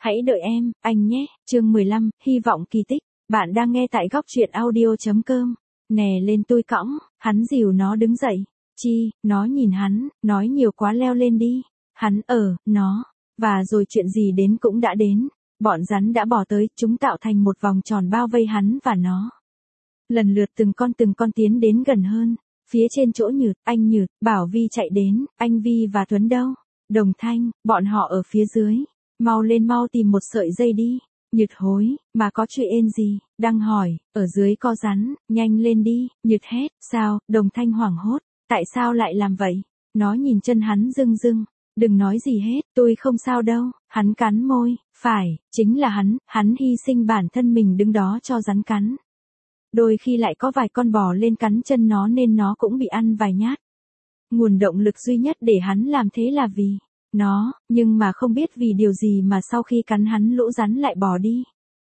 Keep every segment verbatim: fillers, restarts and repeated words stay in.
Hãy đợi em, anh nhé. Chương mười lăm, hy vọng kỳ tích. Bạn đang nghe tại góc truyện audio.com. Nè lên tôi cõng, hắn dìu nó đứng dậy. Chi, nó nhìn hắn, nói nhiều quá leo lên đi. Hắn ở, nó. Và rồi chuyện gì đến cũng đã đến. Bọn rắn đã bỏ tới, chúng tạo thành một vòng tròn bao vây hắn và nó. Lần lượt từng con từng con tiến đến gần hơn. Phía trên chỗ Nhược, anh Nhược, Bảo Vi chạy đến, anh Vi và Tuấn đâu? Đồng Thanh, bọn họ ở phía dưới. Mau lên mau tìm một sợi dây đi. Nhược hối, mà có chuyện gì? Đang hỏi, ở dưới có rắn, nhanh lên đi. Nhược hét, sao? Đồng Thanh hoảng hốt, tại sao lại làm vậy? Nó nhìn chân hắn rưng rưng. Đừng nói gì hết, tôi không sao đâu. Hắn cắn môi, phải, chính là hắn, hắn hy sinh bản thân mình đứng đó cho rắn cắn. Đôi khi lại có vài con bò lên cắn chân nó nên nó cũng bị ăn vài nhát. Nguồn động lực duy nhất để hắn làm thế là vì nó, nhưng mà không biết vì điều gì mà sau khi cắn hắn lũ rắn lại bỏ đi.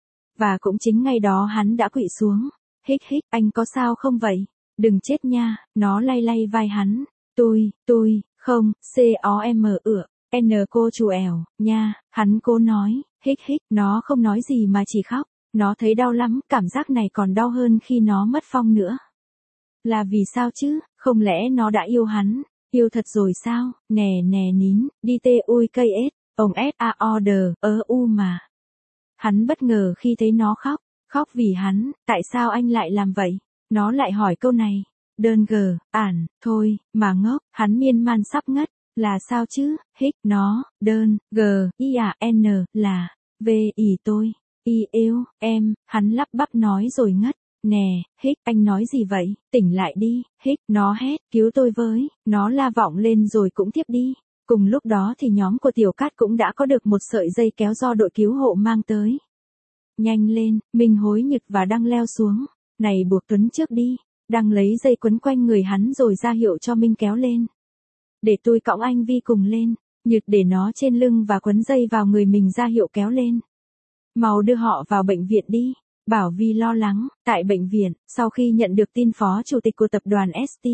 Và cũng chính ngày đó hắn đã quỵ xuống. Hích hích, anh có sao không vậy? Đừng chết nha, nó lay lay vai hắn. Tôi, tôi, không, C-O-M ựa, N cô chù ẻo, nha, hắn cố nói, hích hích, nó không nói gì mà chỉ khóc. Nó thấy đau lắm, cảm giác này còn đau hơn khi nó mất Phong nữa. Là vì sao chứ, không lẽ nó đã yêu hắn, yêu thật rồi sao, nè nè nín, đi tê ui cây ết, ông S-A-O-D, ớ u mà. Hắn bất ngờ khi thấy nó khóc, khóc vì hắn, tại sao anh lại làm vậy? Nó lại hỏi câu này, đơn gờ, ản, thôi, mà ngốc, hắn miên man sắp ngất, là sao chứ, hích, nó, đơn, g, i à, n, là, v, ỉ tôi. Y yêu, em, hắn lắp bắp nói rồi ngất. Nè, hích, anh nói gì vậy, tỉnh lại đi, hích, nó hét, cứu tôi với, nó la vọng lên rồi cũng tiếp đi. Cùng lúc đó thì nhóm của Tiểu Cát cũng đã có được một sợi dây kéo do đội cứu hộ mang tới. Nhanh lên, Minh hối nhực và đang leo xuống. Này buộc Tuấn trước đi, đang lấy dây quấn quanh người hắn rồi ra hiệu cho Minh kéo lên. Để tôi cõng anh Vi cùng lên, Nhực để nó trên lưng và quấn dây vào người mình ra hiệu kéo lên. Mau đưa họ vào bệnh viện đi. Bảo Vi lo lắng, tại bệnh viện, sau khi nhận được tin phó chủ tịch của tập đoàn ét tê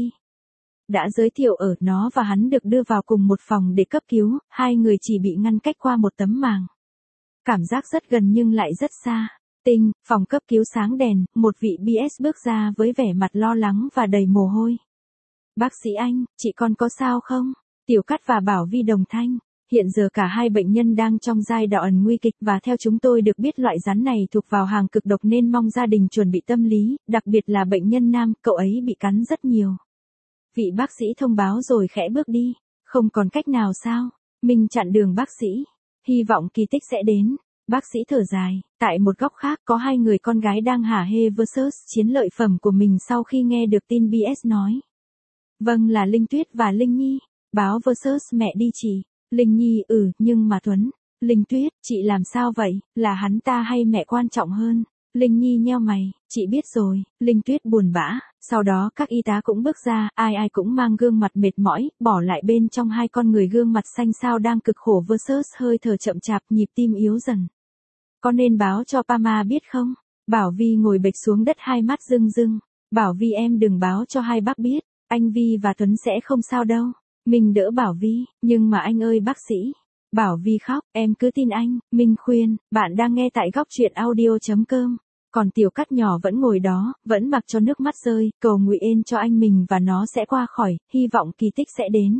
đã giới thiệu ở nó và hắn được đưa vào cùng một phòng để cấp cứu, hai người chỉ bị ngăn cách qua một tấm màng. Cảm giác rất gần nhưng lại rất xa. Tinh, phòng cấp cứu sáng đèn, một vị bê ét bước ra với vẻ mặt lo lắng và đầy mồ hôi. Bác sĩ anh, chị con có sao không? Tiểu Cát và Bảo Vi đồng thanh. Hiện giờ cả hai bệnh nhân đang trong giai đoạn nguy kịch và theo chúng tôi được biết loại rắn này thuộc vào hàng cực độc nên mong gia đình chuẩn bị tâm lý, đặc biệt là bệnh nhân nam, cậu ấy bị cắn rất nhiều. Vị bác sĩ thông báo rồi khẽ bước đi, không còn cách nào sao? Mình chặn đường bác sĩ, hy vọng kỳ tích sẽ đến. Bác sĩ thở dài, tại một góc khác có hai người con gái đang hả hê versus chiến lợi phẩm của mình sau khi nghe được tin bê ét nói. Vâng là Linh Tuyết và Linh Nhi, báo versus mẹ đi chị. Linh Nhi, ừ, nhưng mà Tuấn, Linh Tuyết, chị làm sao vậy, là hắn ta hay mẹ quan trọng hơn? Linh Nhi nheo mày, chị biết rồi, Linh Tuyết buồn bã, sau đó các y tá cũng bước ra, ai ai cũng mang gương mặt mệt mỏi, bỏ lại bên trong hai con người gương mặt xanh xao đang cực khổ versus hơi thở chậm chạp, nhịp tim yếu dần. Có nên báo cho Pama biết không? Bảo Vi ngồi bệt xuống đất hai mắt rưng rưng, Bảo Vi em đừng báo cho hai bác biết, anh Vi và Tuấn sẽ không sao đâu. Mình đỡ Bảo Vi, nhưng mà anh ơi bác sĩ. Bảo Vi khóc, em cứ tin anh, Minh khuyên, bạn đang nghe tại góc truyện audio.com. Còn Tiểu Cát nhỏ vẫn ngồi đó, vẫn mặc cho nước mắt rơi, cầu nguyện cho anh mình và nó sẽ qua khỏi, hy vọng kỳ tích sẽ đến.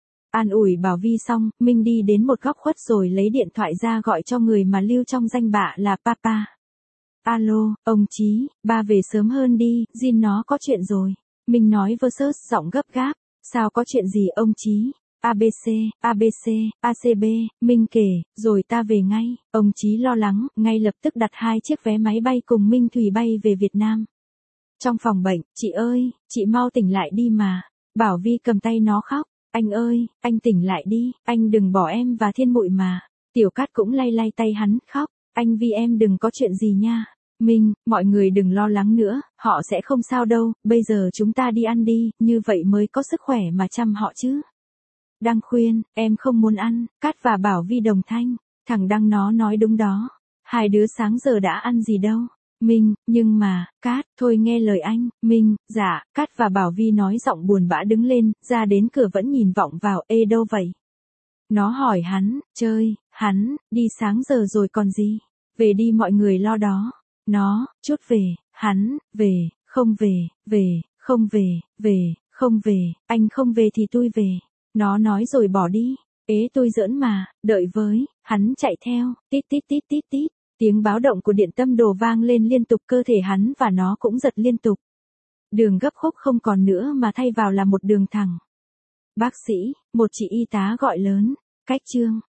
An ủi Bảo Vi xong, Minh đi đến một góc khuất rồi lấy điện thoại ra gọi cho người mà lưu trong danh bạ là Papa. Alo, ông Chí, ba về sớm hơn đi, Jin nó có chuyện rồi. Minh nói versus giọng gấp gáp. Sao có chuyện gì ông Chí? a bê xê, a bê xê, a xê bê, Minh kể, rồi ta về ngay. Ông Chí lo lắng, ngay lập tức đặt hai chiếc vé máy bay cùng Minh Thùy bay về Việt Nam. Trong phòng bệnh, chị ơi, chị mau tỉnh lại đi mà. Bảo Vi cầm tay nó khóc, anh ơi, anh tỉnh lại đi, anh đừng bỏ em và Thiên Muội mà. Tiểu Cát cũng lay lay tay hắn, khóc, anh Vi em đừng có chuyện gì nha. Minh, mọi người đừng lo lắng nữa, họ sẽ không sao đâu, bây giờ chúng ta đi ăn đi, như vậy mới có sức khỏe mà chăm họ chứ. Đăng khuyên, em không muốn ăn, Cát và Bảo Vi đồng thanh, thằng Đăng nó nói đúng đó, hai đứa sáng giờ đã ăn gì đâu. Minh, nhưng mà, Cát, thôi nghe lời anh, Minh, dạ, Cát và Bảo Vi nói giọng buồn bã đứng lên, ra đến cửa vẫn nhìn vọng vào, ê đâu vậy? Nó hỏi hắn, chơi, Hắn, đi sáng giờ rồi còn gì. Về đi mọi người lo đó. Nó, chút về, hắn, về, không về, về, không về, về, không về, anh không về thì tôi về. Nó nói rồi bỏ đi. Ế tôi giỡn mà, đợi với, hắn chạy theo, tít tít tít tít tít. Tiếng báo động của điện tâm đồ vang lên liên tục, cơ thể hắn và nó cũng giật liên tục. Đường gấp khúc không còn nữa mà thay vào là một đường thẳng. Bác sĩ, một chị y tá gọi lớn, cách Trương.